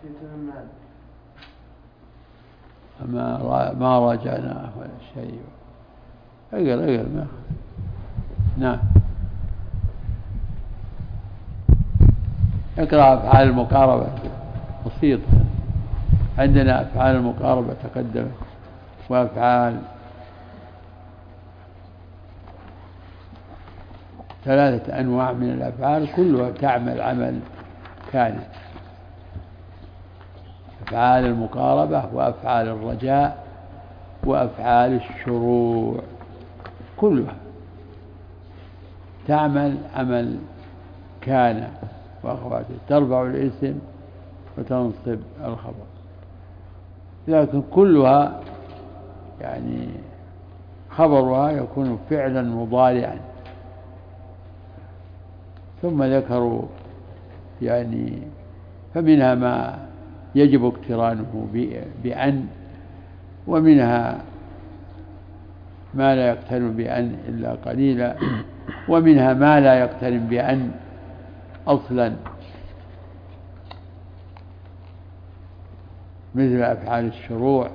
ما راجعناه ولا شيء. اقرأ ما. نعم. اقرأ أفعال المقاربة بسيطة. عندنا أفعال المقاربة تقدمت، وأفعال 3 أنواع من الأفعال كلها تعمل عمل كان. أفعال المقاربة وأفعال الرجاء وأفعال الشروع كلها تعمل عمل كان وأخواته، ترفع الاسم وتنصب الخبر، لكن كلها يعني خبرها يكون فعلا مضارعا. ثم ذكروا يعني فمنها ما يجب اقترانه بأن، ومنها ما لا يقترن بأن إلا قليلا، ومنها ما لا يقترن بأن أصلا، مثل أفعال الشروع.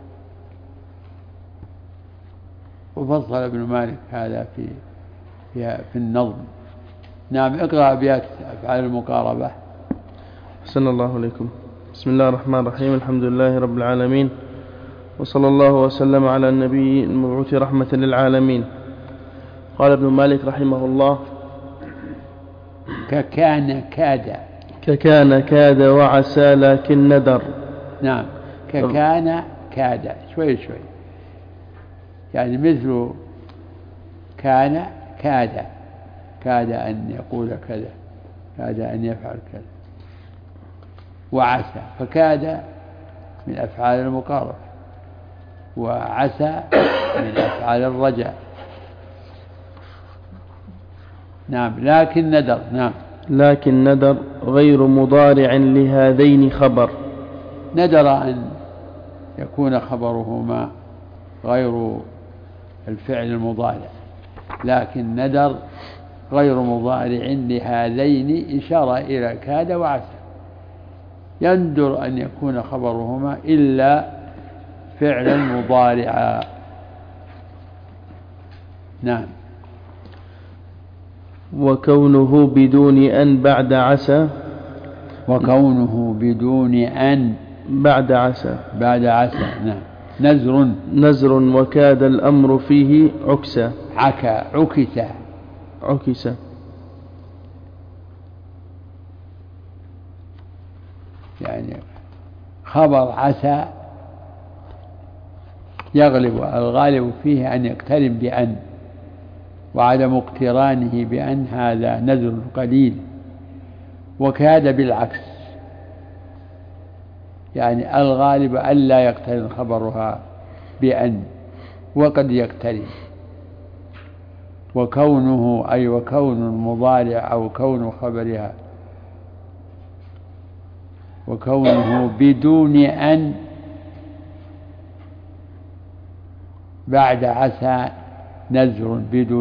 وفصل ابن مالك هذا في النظم. نعم. اقرأ أبيات أفعال المقاربة. أحسن الله عليكم. بسم الله الرحمن الرحيم. الحمد لله رب العالمين، وصلى الله وسلم على النبي المبعوث رحمة للعالمين. قال ابن مالك رحمه الله: ككان كاد وعسى لكن ندر. نعم. ككان كاد شوي يعني مثل كان كاد أن يقول كذا، كاد أن يفعل كذا. وعسى، فكاد من أفعال المقاربة، وعسى من أفعال الرجاء. نعم. لكن ندر. نعم. لكن ندر غير مضارع لهذين خبر. ندر أن يكون خبرهما غير الفعل المضارع، لكن ندر غير مضارع لهذين إشارة إلى كاد وعسى. يندر أن يكون خبرهما إلا فعلا مضارعا. نعم. وكونه بدون أن بعد عسى. وكونه بدون أن بعد عسى. نعم. نزر وكاد الأمر فيه عكسا. عكسا. يعني خبر عسى الغالب فيه أن يقترن بأن، وعدم اقترانه بأن هذا نذر قليل. وكاد بالعكس، يعني الغالب ألا يقترن خبرها بأن، وقد يقترن. وكونه أي وكون المضارع أو كون خبرها، وكونه بدون أن بعد عسى نذر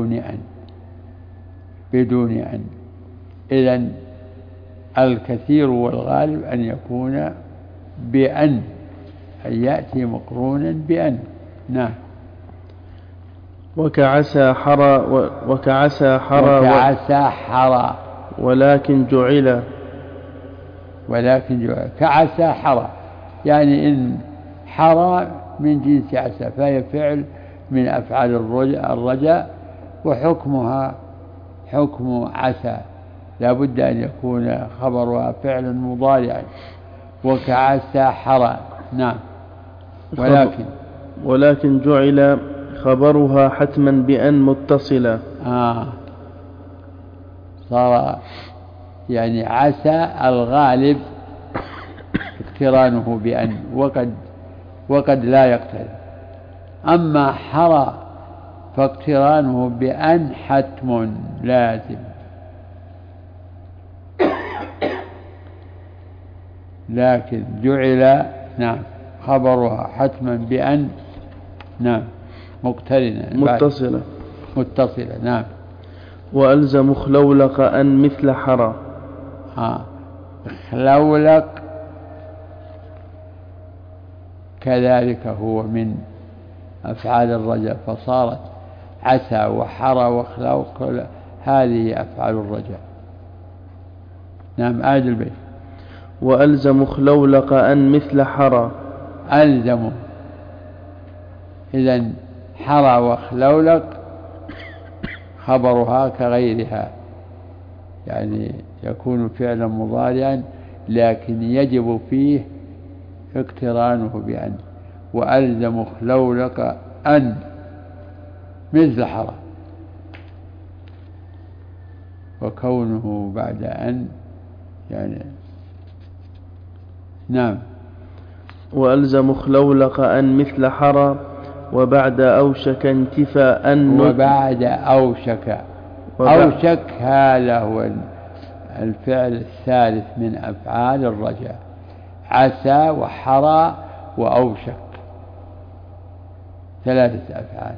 بدون أن. إذن الكثير والغالب أن يكون بأن، أن يأتي مقرونا بأن. نعم. وكعسى حرى ولكن جعل. كعسى حرى، يعني إن حرى من جنس عسى، فهي فعل من أفعال الرجاء، وحكمها حكم عسى، لا بد أن يكون خبرها فعلا مضارعا. وكعسى حرى. نعم. ولكن جعل خبرها حتما بأن متصلا. صار يعني عسى الغالب اقترانه بأن، وقد لا يقترن. أما حرى فاقترانه بأن حتم لازم. لكن جعل نعم خبرها حتما بأن. نعم. مقترنة متصلة. نعم. وألزم خلولق أن مثل حرى. خلولق كذلك هو من أفعال الرجاء، فصارت عسى وحرى وخلوق هذه أفعال الرجاء. نعم أعد البيت. وألزم خلولق أن مثل حرى. ألزم، إذن حرى وخلولق خبرها كغيرها، يعني يكون فعلا مضارعا لكن يجب فيه اقترانه بأن. وألزم خلولق أن مثل حرى، وكونه بعد أن يعني نعم. وألزم خلولق أن مثل حرى وبعد أوشك انتفاء وبعد أوشك. أوشك هذا هو الفعل الثالث من أفعال الرجاء، عسى وحرى وأوشك، ثلاثة أفعال.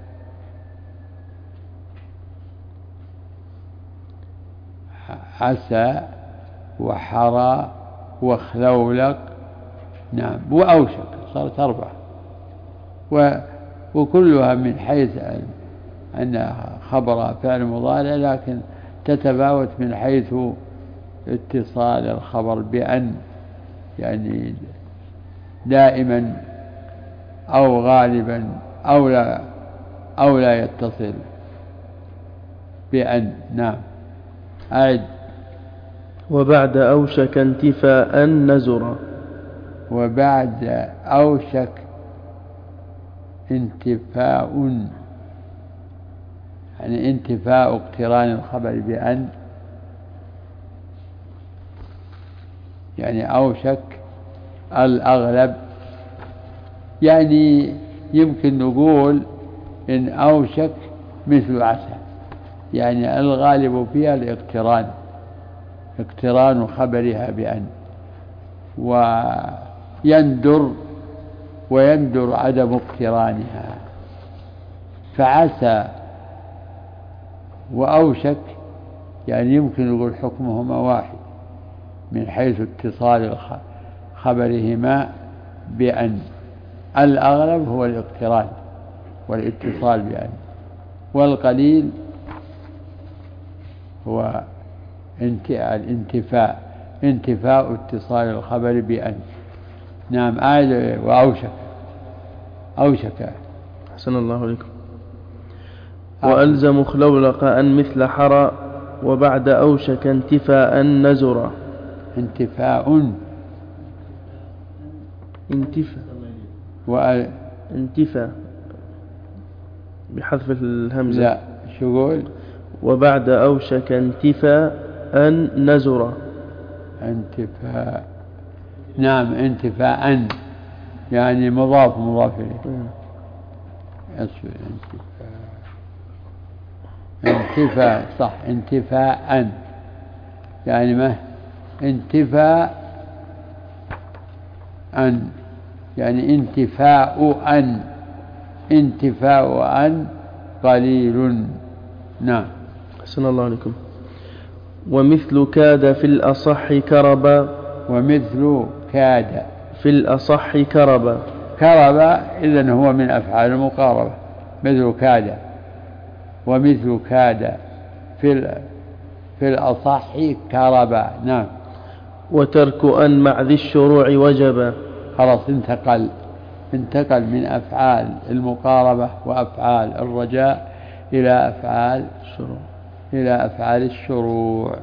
عسى وحرى وخلولق نعم وأوشك، صارت أربعة، وكلها من حيث أنها خبر فعل مضارع، لكن تتفاوت من حيث اتصال الخبر بأن، يعني دائما أو غالبا أو لا يتصل بأن. نعم أعد. وبعد أوشك انتفاء نزرا. وبعد أوشك انتفاء، يعني انتفاء اقتران الخبر بأن، يعني أوشك الأغلب، يعني يمكن نقول إن أوشك مثل عسى، يعني الغالب فيها الاقتران، اقتران خبرها بأن، ويندر عدم اقترانها. فعسى وأوشك يعني يمكن نقول حكمهما واحد من حيث اتصال خبرهما بأن، الأغلب هو الاقتران والاتصال بأن، والقليل هو انتفاء اتصال الخبر بأن. نعم أعد. وأوشك. أحسن الله عليكم. وألزم خلولق أن مثل حرى وبعد أوشك انتفاء نزرا. انتفاء انتفاء بحذف الهمزة. لا شو قول؟ وبعد أوشك انتفاء نزرا. انتفاء نعم انتفاء يعني مضاف إليه. انتفاء صح، انتفاء يعني ما انتفاء أن، يعني انتفاء أن قليل. نعم. أحسن الله عليكم. ومثل كاد في الأصح كربا. ومثل كاد في الأصح كربا. إذن هو من أفعال المقاربة، مثل كاد. ومثل كاد في الأصح كربا. نعم. وترك أن مع ذي الشروع وجبا. خلاص انتقل من أفعال المقاربة وأفعال الرجاء إلى أفعال الشروع.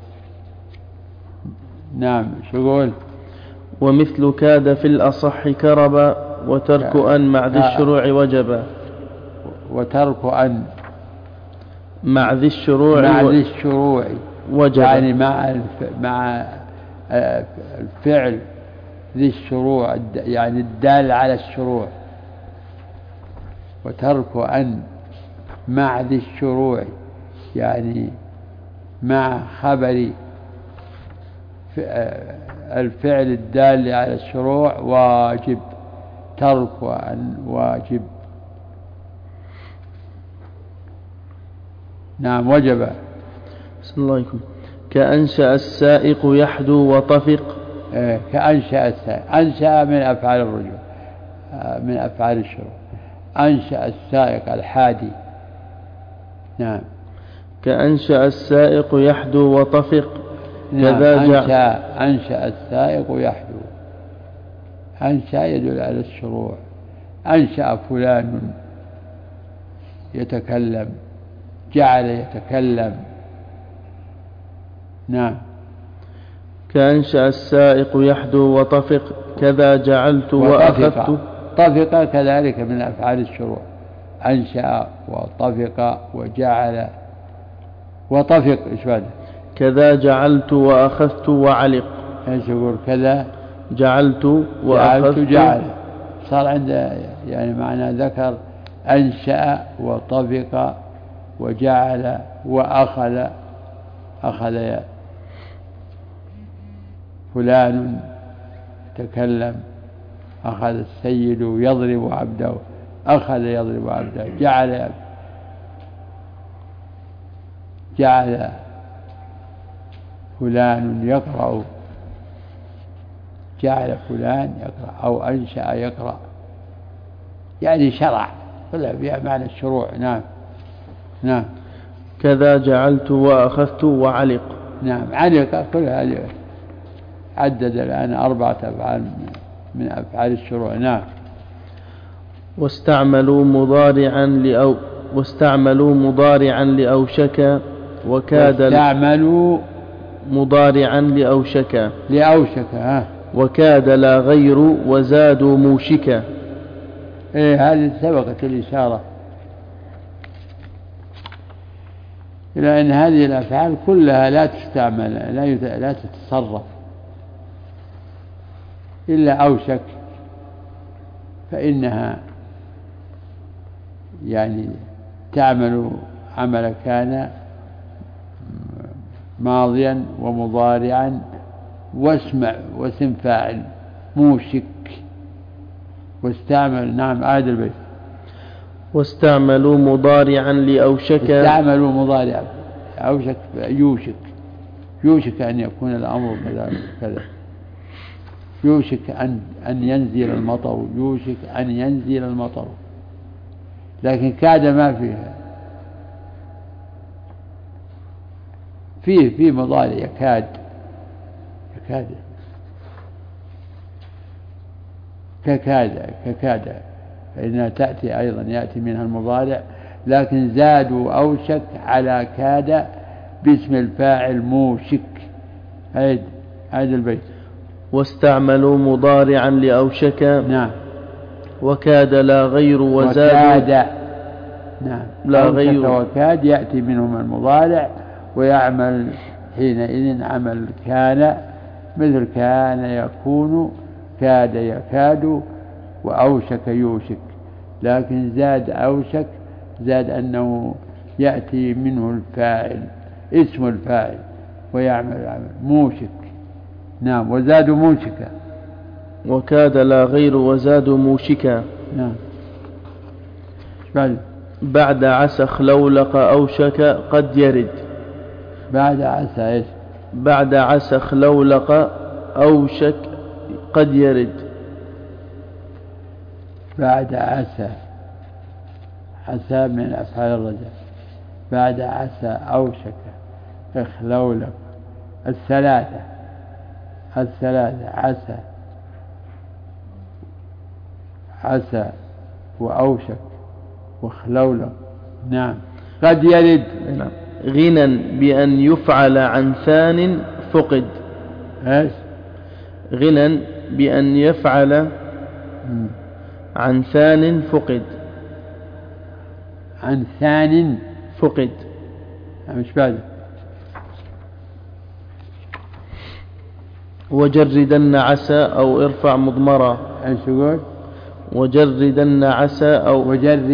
نعم شو قول؟ ومثل كاد في الأصح كربا وترك أن مع ذي الشروع وجبا. وترك أن مع ذي الشروع وجبا، يعني مع الفعل ذي الشروع، يعني الدال على الشروع. وترك أن مع ذي الشروع يعني مع خبر الفعل الدال على الشروع واجب. ترك أن واجب. نعم وجب. بسم الله عليكم. كأنشأ السائق يحدو وطفق. كأنشأ السائق، أنشأ من أفعال الرجوع، من أفعال الشروع. أنشأ السائق الحادي. نعم. كأنشأ السائق يحدو وطفق. نعم. أنشأ السائق يحدو. أنشأ يدل على الشروع. أنشأ فلان يتكلم، جعل يتكلم. نعم. كأنشأ السائق يحدو وطفق كذا جعلت وأخذت. طفق كذلك من أفعال الشروع. أنشأ وطفق وجعل وطفق. إيش بعد؟ كذا جعلت وأخذت وعلق. إيش يقول؟ كذا جعلت وأخذت جعل. صار عنده يعني معنى ذكر أنشأ وطفق وجعل وأخذ. أخذ فلان تكلم. أخذ السيد يضرب عبده. أخذ يضرب عبده. جعل فلان يقرأ. جعل فلان يقرأ أو أنشأ يقرأ، يعني شرع، كلها فيها معنى الشروع. نعم. نعم. كذا جعلت وأخذت وعلق. نعم. علق كلها عدد الآن 4 أفعال من أفعال الشروع. نعم. واستعملوا مضارعا لأوشك وكاد. واستعملوا مضارعا لأوشك. وكاد لا غير وزادوا موشكا. هذه سبقت الإشارة إلى أن هذه الأفعال كلها لا تستعمل، لا تتصرف إلا أوشك، فإنها يعني تعمل عمل كان ماضيا ومضارعا واسم فاعل موشك. واستعمل. نعم. عاد البيت. واستعملوا مضارعا لأوشك. استعملوا مضارعا أوشك يوشك أن يكون الأمر كذا. يوشك أن ينزل المطر. يوشك أن ينزل المطر. لكن كاد ما فيها. فيه مضارع يكاد ككاد فإنها تأتي أيضا، يأتي منها المضارع، لكن زادوا أوشك على كاد باسم الفاعل موشك. هذا البيت. واستعملوا مضارعا لأوشك. نعم. وكاد لا غير وزاد. نعم. لا غير وكاد يأتي منهم المضارع ويعمل حينئذ عمل كان، مثل كان يكون، كاد يكاد، وأوشك يوشك. لكن زاد أوشك، زاد أنه يأتي منه الفاعل، اسم الفاعل، ويعمل عمل موشك. نعم. وزادوا موشكا. وكاد لا غير وزادوا موشكا. نعم. بعد عسى خلولق أوشك قد يرد. بعد عسى إيش؟ بعد عسى خلولق أوشك قد يرد. بعد عسى من أفعال الرجاء. بعد عسى أوشك اخلولق. الثلاثة عسى وأوشك وخلولق. نعم. قد يرد. نعم. غنى بأن يفعل عن ثان فقد. ايش؟ غنى بأن يفعل عن ثان فقد. عن ثان فقد. مش بعد. وجردن عسى أو ارفع مضمرا. ايش يقول؟ وجردن عسى أو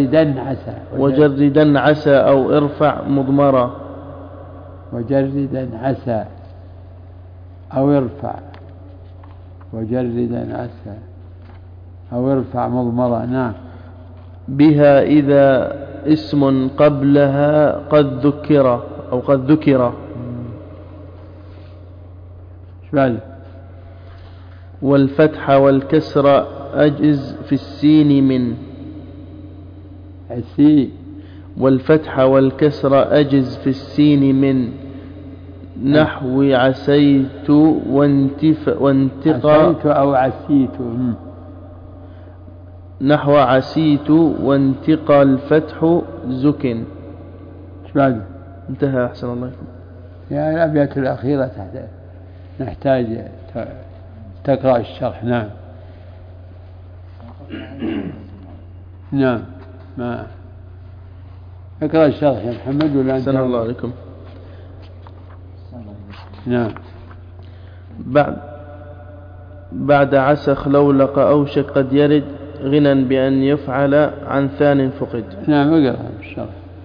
وجردن عسى أو ارفع مضمرا. وجردن عسى أو ارفع. وجردن عسى أو ارفع مضمرا. نعم. بها إذا اسم قبلها قد ذكر أو قد ذكر. شبال. والفتح والكسر أجز في السين من عسي، والفتح والكسر أجز في السين من نحو عسيت وانتقى عسيت أو عسيت. نحو عسيت وانتقى الفتح زكن. ايش بعد؟ انتهى. أحسن الله عليكم. يعني الأبيات الأخيرة نحتاج تقرأ الشرح. نعم نعم، ما اقرأ الشرح يا محمد ولا أنت؟ أحسن الله عليكم. نعم. بعد عسى خلولق أوشك قد يرد غنى بأن يفعل عن ثان فقد. نعم اقرأ الشرح.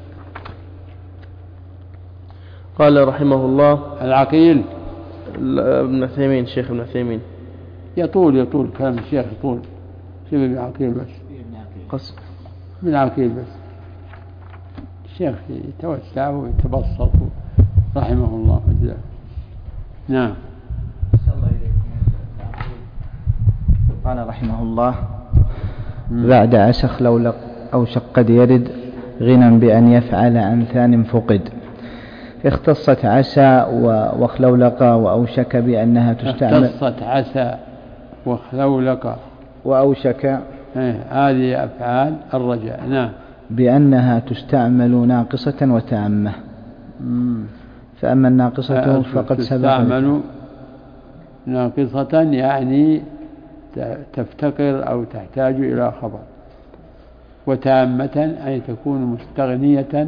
قال رحمه الله العقيل ابن عثيمين، شيخ ابن عثيمين. يطول كلام الشيخ يطول. شوف ابن عقيل بس، قص ابن عقيل بس. الشيخ يتوسع ويتبسط رحمه الله وجزاه. نعم. قال رحمه الله بعد عسى خلولق أوشك قد يرد غنى بأن يفعل عن ثان فقد. اختصت عسى وخلولق وأوشك بأنها تستعمل. اختصت عسى وخلولق وأوشك، هذه أفعال الرجاء. نعم. بأنها تستعمل ناقصة وتامة. فأما الناقصة فقد سبق. تستعمل ناقصة يعني تفتقر أو تحتاج إلى خبر، وتامة أي تكون مستغنية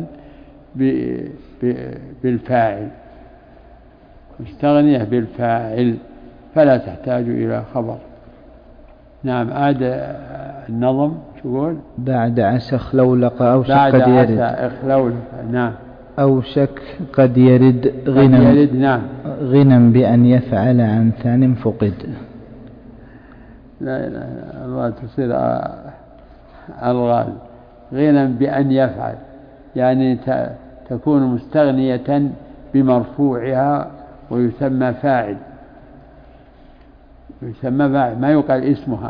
بالفاعل، مستغنية بالفاعل فلا تحتاج إلى خبر. نعم. عاد النظم شو؟ بعد عسى خلولق أوشك بعد قد يرد. عسى خلولق. نعم. أوشك قد يرد نعم. غنى بأن يفعل عن ثان فقد. لا الله تصير الغال. غنى بأن يفعل يعني تكون مستغنية بمرفوعها ويسمى فاعل، يسمى فاعل ما يقال اسمها.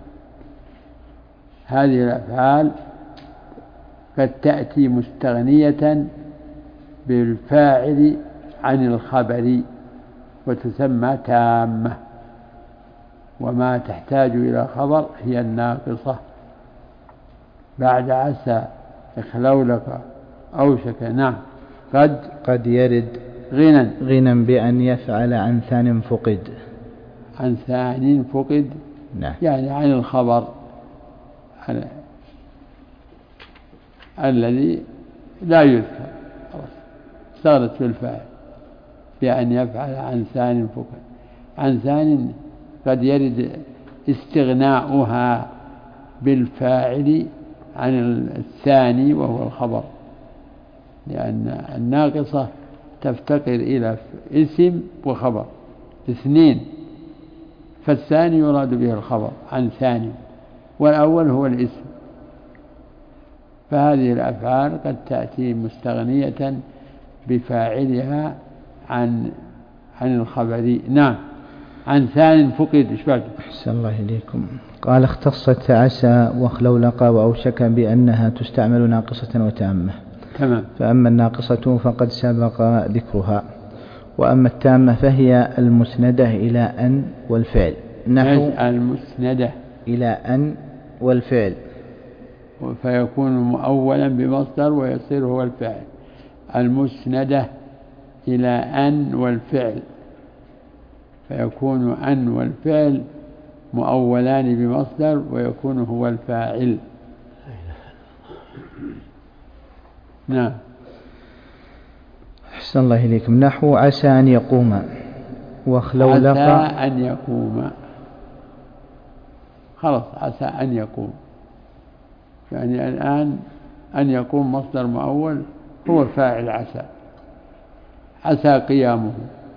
هذه الأفعال قد تأتي مستغنية بالفاعل عن الخبر وتسمى تامة، وما تحتاج إلى خبر هي الناقصة. بعد عسى خلولق أوشك. نعم. قد يرد غنى بأن يفعل عن ثان فقد. عن ثان فقد. نعم. يعني عن الخبر الذي لا يذكر، استغرت في الفاعل. بأن يفعل عن ثان فقد. عن ثان قد يرد استغناؤها بالفاعل عن الثاني وهو الخبر، لأن الناقصة تفتقر إلى اسم وخبر اثنين، فالثاني يراد به الخبر عن ثاني، والأول هو الاسم. فهذه الأفعال قد تأتي مستغنية بفاعلها عن الخبر. نعم. عن ثان فقد. إيش بعد؟ أحسن الله إليكم. قال اختصت عسى وخلولق وأوشك بأنها تستعمل ناقصة وتامة. تمام. فأما الناقصة فقد سبق ذكرها، وأما التامة فهي المسندة إلى أن والفعل. نحو المسندة إلى أن والفعل، فيكون مؤولا بمصدر ويصير هو الفعل. المسندة إلى أن والفعل، فيكون أن والفعل مؤولان بمصدر ويكون هو الفاعل. نعم. أحسن الله إليكم. نحو عسى أن يقوم وخلولق. عسى أن يقوم، خلص عسى أن يقوم، يعني الآن أن يقوم مصدر مؤول هو فاعل عسى، عسى قيامه.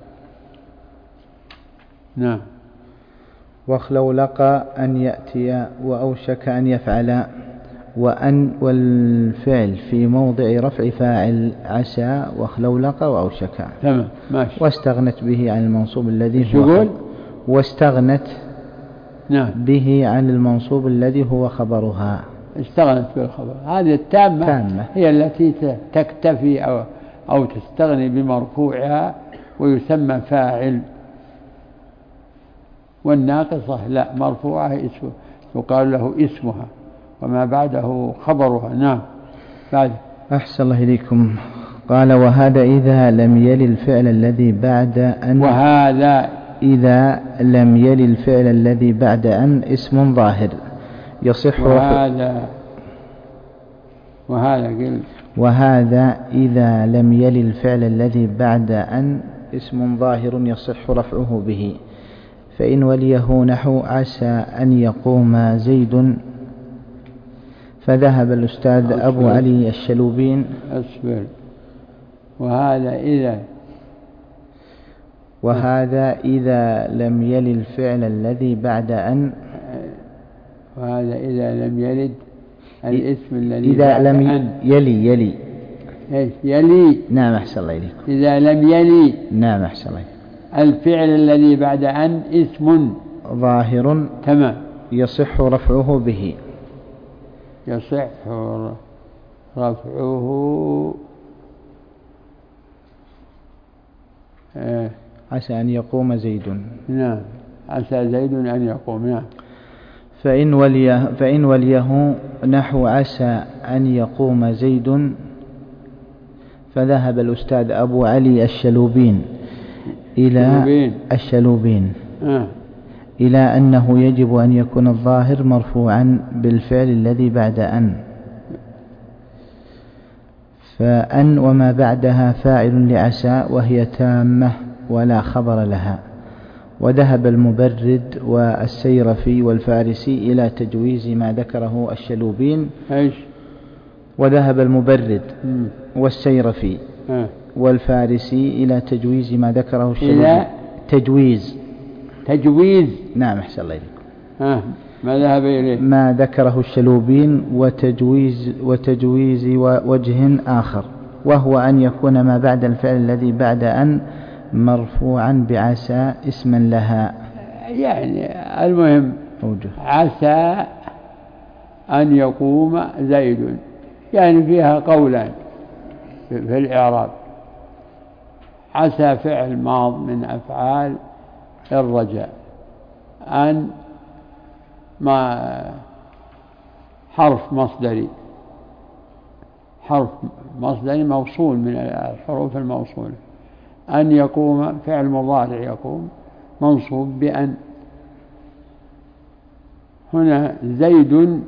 نعم. وخلولق أن يأتي وأوشك أن يفعل، وأن والفعل في موضع رفع فاعل عسى وخلولق وأوشك. تمام ماشي. واستغنت به عن المنصوب الذي هو. واستغنت نعم. به عن المنصوب الذي هو خبرها. استغنت بالخبر. هذه التامة هي التي تكتفي أو تستغني بمرفوعها ويسمى فاعل، والناقصة لا، مرفوعها اسمه يقال له اسمها وما بعده خبرها. نعم. بعد. أحسن الله إليكم. قال وهذا إذا لم يل الفعل الذي بعد أن، وهذا إذا لم يل الفعل الذي بعد أن اسم ظاهر يصح وهذا إذا لم يل الفعل الذي بعد أن اسم ظاهر يصح رفعه به، فإن وليه نحو عسى أن يقوم زيد، فذهب الأستاذ أبو علي الشلوبين. أصبر. وهذا إذا لم يل الفعل الذي بعد أن، وهذا إذا لم يلد الاسم الذي إذا بعد لم أن يلي إيش يلي. نعم أحسن الله إليكم. إذا لم يلي. نعم أحسن الله. الفعل الذي بعد أن اسم ظاهر. تمام. يصح رفعه به. يصح رفعه. عسى أن يقوم زيد. نعم. عسى زيد أن يقوم. نعم. فإن وليه نحو عسى أن يقوم زيد، فذهب الأستاذ أبو علي الشلوبين إلى أنه يجب أن يكون الظاهر مرفوعا بالفعل الذي بعد أن، فأن وما بعدها فاعل لعسى وهي تامة ولا خبر لها. وذهب المبرد والسيرفي والفارسي إلى تجويز ما ذكره الشلوبين. وذهب المبرد والسيرفي والفارسي إلى تجويز ما ذكره الشلوبين. تجويز. نعم أحسن الله إليكم. ما ذهب إليه ما ذكره الشلوبين وتجويز وجه آخر، وهو أن يكون ما بعد الفعل الذي بعد أن مرفوعا بعسى اسما لها. يعني المهم عسى أن يقوم زيد، يعني فيها قولان في الإعراب. عسى فعل ماض من أفعال الرجاء، أن ما حرف مصدري موصول من الحروف الموصولة. أن يقوم فعل مضارع يقوم منصوب بأن. هنا زيد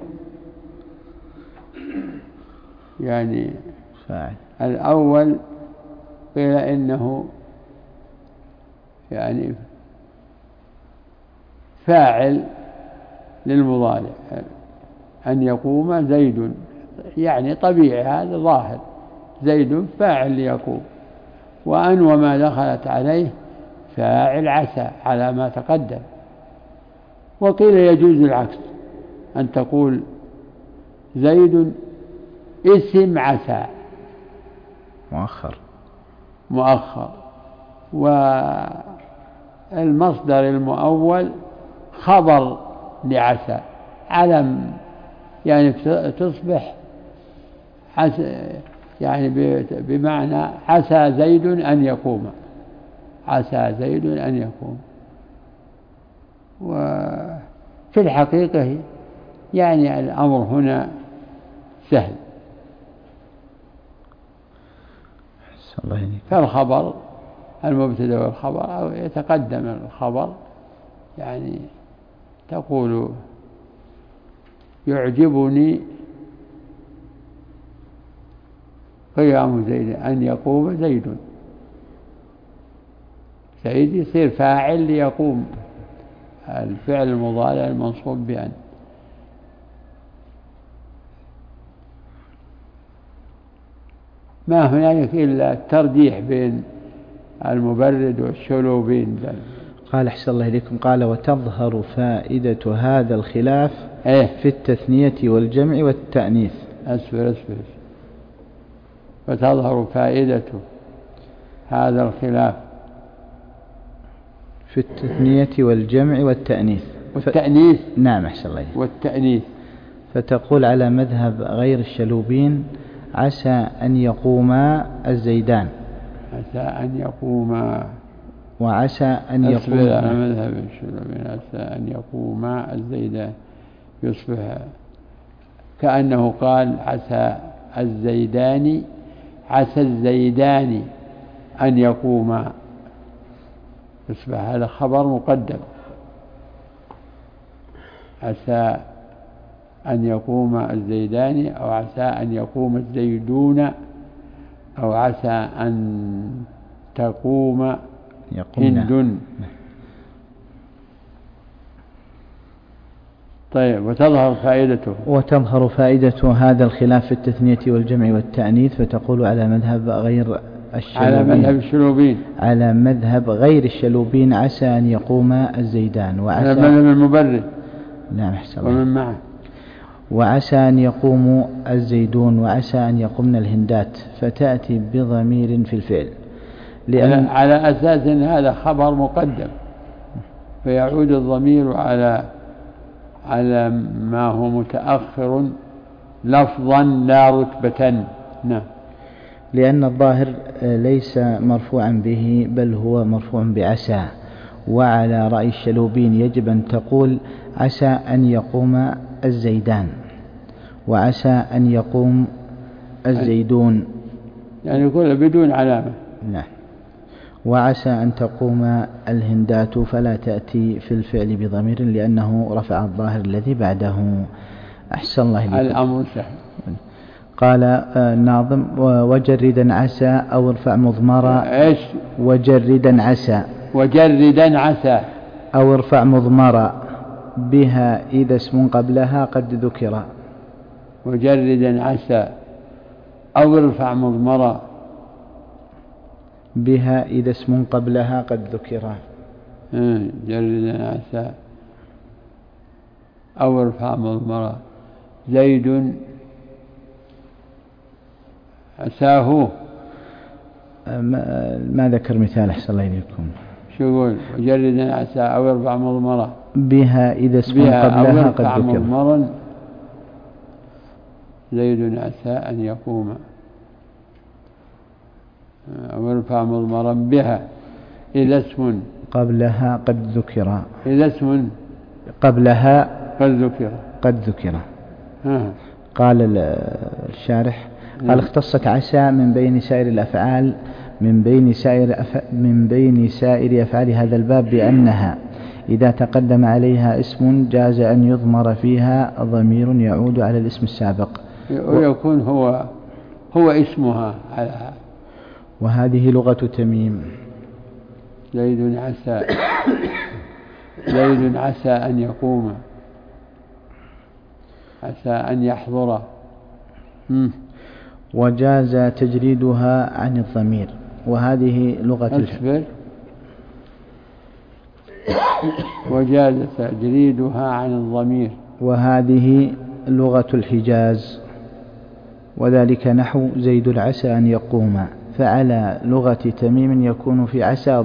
يعني فاعل. الأول قيل إنه يعني فاعل للمضارع، أن يقوم زيد يعني طبيعي، هذا ظاهر، زيد فاعل ليقوم. وأن وما دخلت عليه فاعل عسى على ما تقدم. وقيل يجوز العكس، أن تقول زيد اسم عسى مؤخر، والمصدر المؤول خبر لعسى علم، يعني تصبح يعني بمعنى عسى زيد أن يقوم، عسى زيد أن يقوم. وفي الحقيقة يعني الأمر هنا سهل، فالخبر المبتدأ والخبر أو يتقدم الخبر، يعني تقول يعجبني قيام زيد أن يقوم زيد، زيد يصير فاعل ليقوم، الفعل المضارع المنصوب بأن. ما هنالك إلا الترجيح بين المبرد والشلوبين. قال أحسن الله إليكم. قال وتظهر فائدة هذا الخلاف في التثنية والجمع والتأنيث. أسفل وتظهر فائدة هذا الخلاف في التثنية والجمع والتأنيث. والتأنيث. نعم أحسن الله. والتأنيث. فتقول على مذهب غير الشلوبين عسى أن يقوما الزيدان. عسى أن يقوما. وعسى أن يقوما. على مذهب الشلوبين عسى أن يقوما الزيدان، يصبح كأنه قال عسى الزيدان، عسى الزيدان أن يقوما، يصبح هذا خبر مقدم. عسى أن يقوم الزيدان، أو عسى أن يقوم الزيدون، أو عسى أن تقوم هند. طيب، وتظهر فائدته هذا الخلاف في التثنية والجمع والتأنيث. فتقول على مذهب غير الشلوبين، على مذهب غير الشلوبين عسى أن يقوم الزيدان، وعسى على مذهب المبرد. نعم أحسن. ومن معه. وعسى أن يقوم الزيدون، وعسى أن يقومن الهندات، فتأتي بضمير في الفعل، لأن على أساس أن هذا خبر مقدم، فيعود الضمير على ما هو متأخر لفظا لا رتبة. نعم. لأن الظاهر ليس مرفوعا به، بل هو مرفوع بعسى. وعلى رأي الشلوبين يجب أن تقول عسى أن يقوم الزيدان، وعسى أن يقوم الزيدون، يعني يقول بدون علامة. نعم. وعسى أن تقوم الهندات، فلا تأتي في الفعل بضمير لأنه رفع الظاهر الذي بعده. أحسن الله إليكم. الأمر سهل. قال الناظم وجردا عسى أو ارفع مضمرا. إيش؟ وجردا عسى. وجردا عسى أو ارفع مضمرا بها إذا اسم قبلها قد ذكر. وجردا عسى أو ارفع مضمرا بها إذا اسم قبلها قد ذكر. جردا عسى أو ارفع مضمرا. زيد عساه. ما ذكر مثال أحسن الله إليكم. شو يقول؟ وجردا عسى أو ارفع مضمرا بها إذا اسم قبلها قد ذكر. مضمرا. زيد عسى أن يقوم، أو ارفع مضمرا بها إذا اسم قبلها قد ذكر. إذا اسم قبلها قد ذكر. قال الشارح قال اختصت عسى من بين سائر الأفعال من بين سائر أفعال هذا الباب بأنها إذا تقدم عليها اسم جاز أن يضمر فيها ضمير يعود على الاسم السابق ويكون هو اسمها. وهذه لغة تميم. زيد عسى أن يقوم، عسى أن يحضر. وجاز تجريدها عن الضمير، وهذه لغة وجاز تجريدها عن الضمير، وهذه لغة الحجاز. وذلك نحو زيد عسى أن يقوم. فعلى لغة تميم يكون في عسى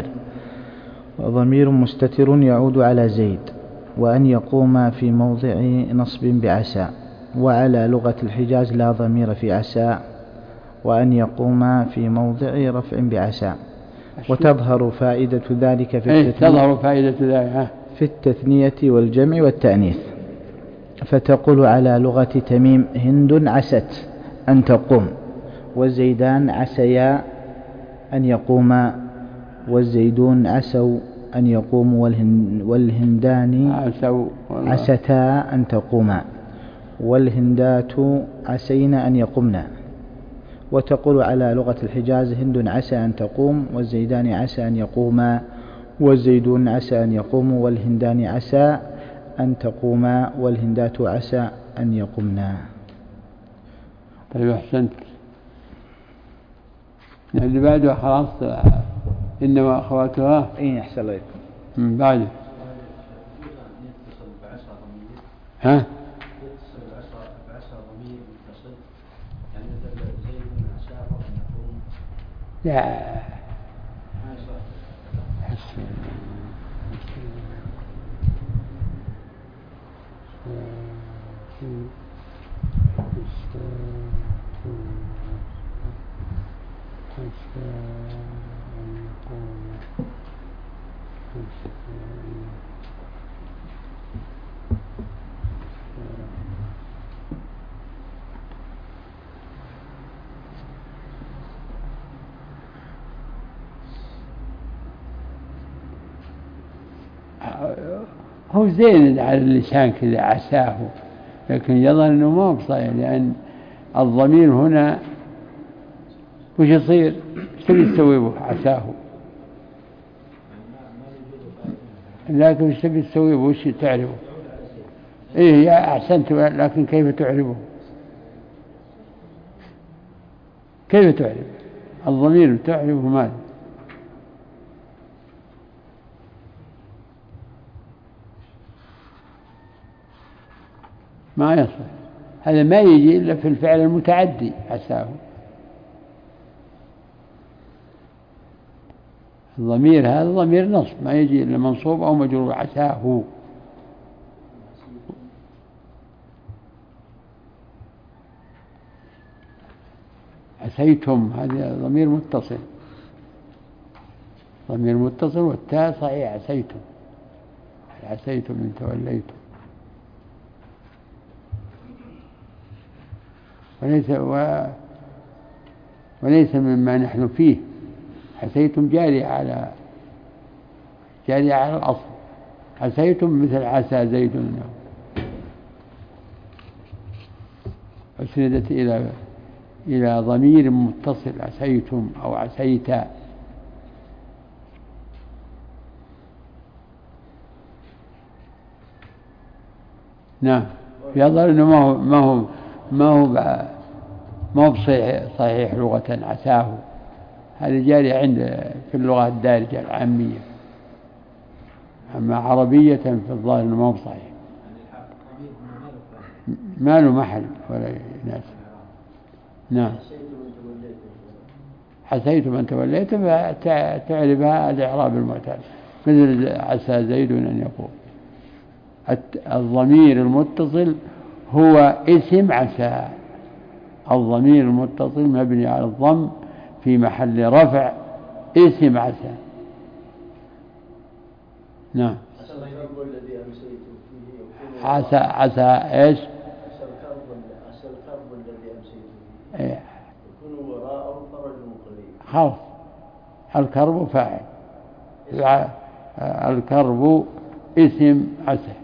ضمير مستتر يعود على زيد، وأن يقوم في موضع نصب بعسى. وعلى لغة الحجاز لا ضمير في عسى، وأن يقوم في موضع رفع بعسى. وتظهر فائدة ذلك في التثنية والجمع والتأنيث. فتقول على لغة تميم هند عست أن تقوم، والزيدان عسيا أن يقوما، والزيدون عسوا أن يقوموا، والهندان عستا أن تقوما، والهندات عسين أن يقمنا. وتقول على لغة الحجاز هند عسى أن تقوم، والزيدان عسى أن يقوما، والزيدون عسى أن يقوموا، والهندان عسى أن تقوما، والهندات عسى أن يقمنا. طيب أحسنت. اللي بعده خلاص إنما أخواتها. إيه أحسن الله. بعده ها لا هو زين على اللسان كذا عساه، لكن يظهر أنه ما هو بصحيح، لأن الضمير هنا وش يصير؟ ايش تبي تسوي به عساه؟ لكن ايش تبي تسوي به؟ وش تعرفه؟ إيه يا أحسنت، لكن كيف تعرفه؟ كيف تعرف الضمير؟ تعرفه ماذا؟ ما يصح، هذا ما يجي إلا في الفعل المتعدي عساه. الضمير هذا ضمير نصب، ما يجي إلا منصوب أو مجرور عساه. عسيتم هذا ضمير متصل، ضمير متصل والتاء صحيح عسيتم، عسيتم إن توليتم. وليس مما نحن فيه. عسيتم جاري على الأصل، عسيتم مثل عسى زيد النوم، أسندت إلى ضمير متصل، عسيتم أو عسيتا. نعم، يظهر أنه ما هو صحيح لغة عساه، هذا جاري عند في اللغة الدارجة العامية، أما عربية في الظاهر أنه ما هو صحيح، ما له محل ولا يناسب. نعم، حسيتم أن توليتم تعرفها الإعراب المعتاد، مثل عسى زيد أن يقول. الضمير المتصل هو اسم عسى، الضمير المتصل مبني على الضم في محل رفع اسم عسى. نعم، عسى ايش؟ عسى الكرب الذي أمسيت فيه يكون وراءه فرج قريب. خلاص، الكرب فاعل، الكرب اسم عسى،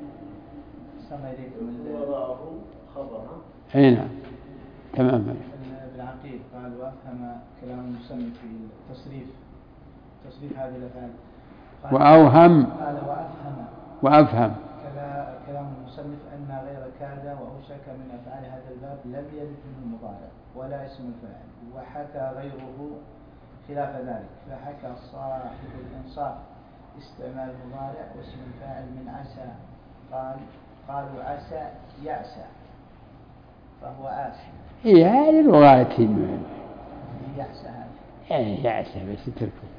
وراءه خبر. اي نعم، تمام. ابن عقيل قال وأفهم كلام المصنف في تصريف هذه الأفعال، وأوهم قال وأفهم كلام المصنف أن غير كاد وأوشك من أفعال هذا الباب لم يرد منه المضارع ولا اسم الفاعل، وحكى غيره خلاف ذلك، فحكى صاحب الإنصاف استعمال المضارع واسم الفاعل من عسى، قالوا عسى يعسى فهو آسي. هي هذه اللغات يعسى يعني يعسى، بس تركوا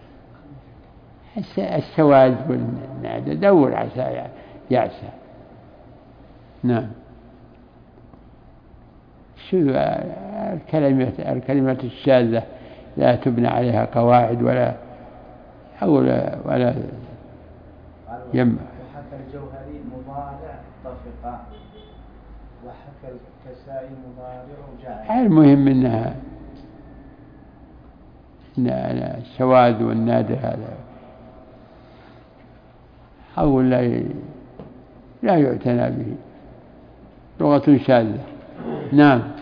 السواد والنادى، دور عسى يعسى. نعم، شو الكلمة الشاذة لا تبنى عليها قواعد ولا ينبع. وحكى الجوهري مضارع طفقا، وحكى الكسائي مضارع جعل. المهم انها السواد والنادر هذا أول لا يعتنى به، لغة شاذة. نعم.